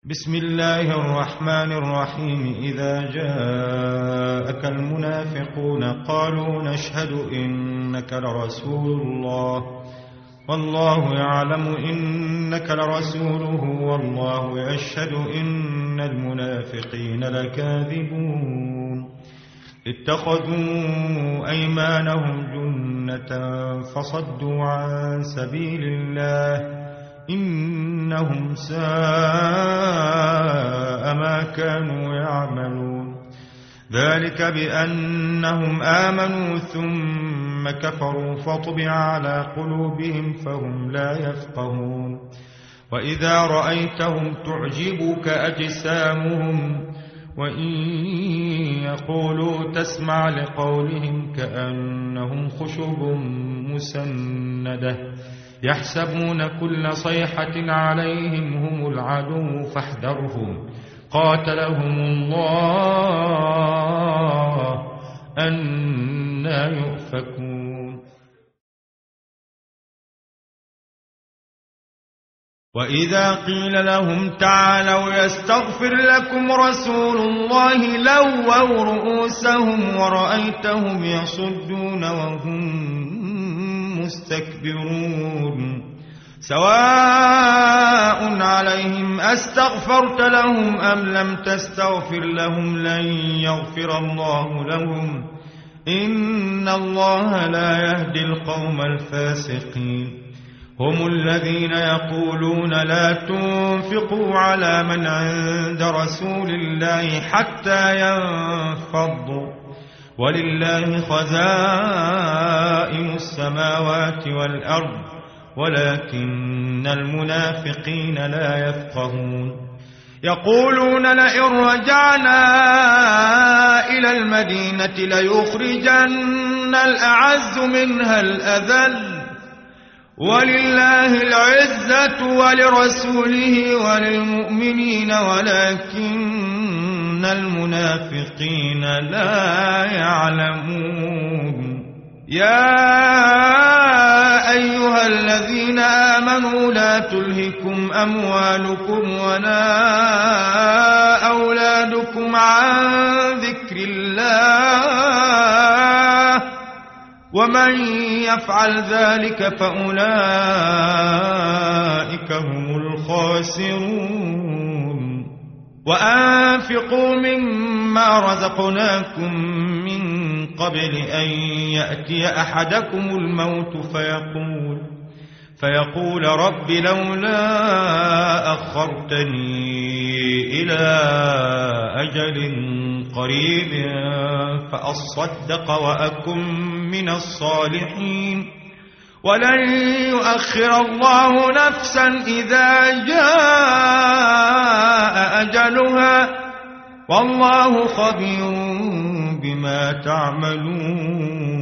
بسم الله الرحمن الرحيم. إذا جاءك المنافقون قالوا نشهد إنك لرسول الله والله يعلم إنك لرسوله والله يشهد إن المنافقين لكاذبون. اتخذوا أيمانهم جنة فصدوا عن سبيل الله إنهم ساء ما كانوا يعملون. ذلك بأنهم آمنوا ثم كفروا فطبع على قلوبهم فهم لا يفقهون. وإذا رأيتهم تعجبك أجسامهم وإن يقولوا تسمع لقولهم كأنهم خشب مسندة يحسبون كل صيحة عليهم هم العدو فاحذرهم قاتلهم الله أنى يؤفكون. وإذا قيل لهم تعالوا يستغفر لكم رسول الله لووا رؤوسهم ورأيتهم يصدون وهم مستكبرون. سواء عليهم أستغفرت لهم أم لم تستغفر لهم لن يغفر الله لهم إن الله لا يهدي القوم الفاسقين. هم الذين يقولون لا تنفقوا على من عند رسول الله حتى ينفضوا ولله خزائن السماوات والأرض ولكن المنافقين لا يفقهون. يقولون لئن رجعنا إلى المدينة ليخرجن الأعز منها الأذل ولله العزة ولرسوله وللمؤمنين ولكن المنافقين لا يعلمون. يا أيها الذين آمنوا لا تلهكم أموالكم ولا أولادكم عن ذكر الله ومن يفعل ذلك فأولئك هم الخاسرون. وأنفقوا مما رزقناكم من قبل أن يأتي أحدكم الموت فيقول رب لولا أخرتني إلى أجل قريب فأصدق وأكن من الصالحين ولن يؤخر الله نفسا إذا جاء أجلها والله خبير بما تعملون.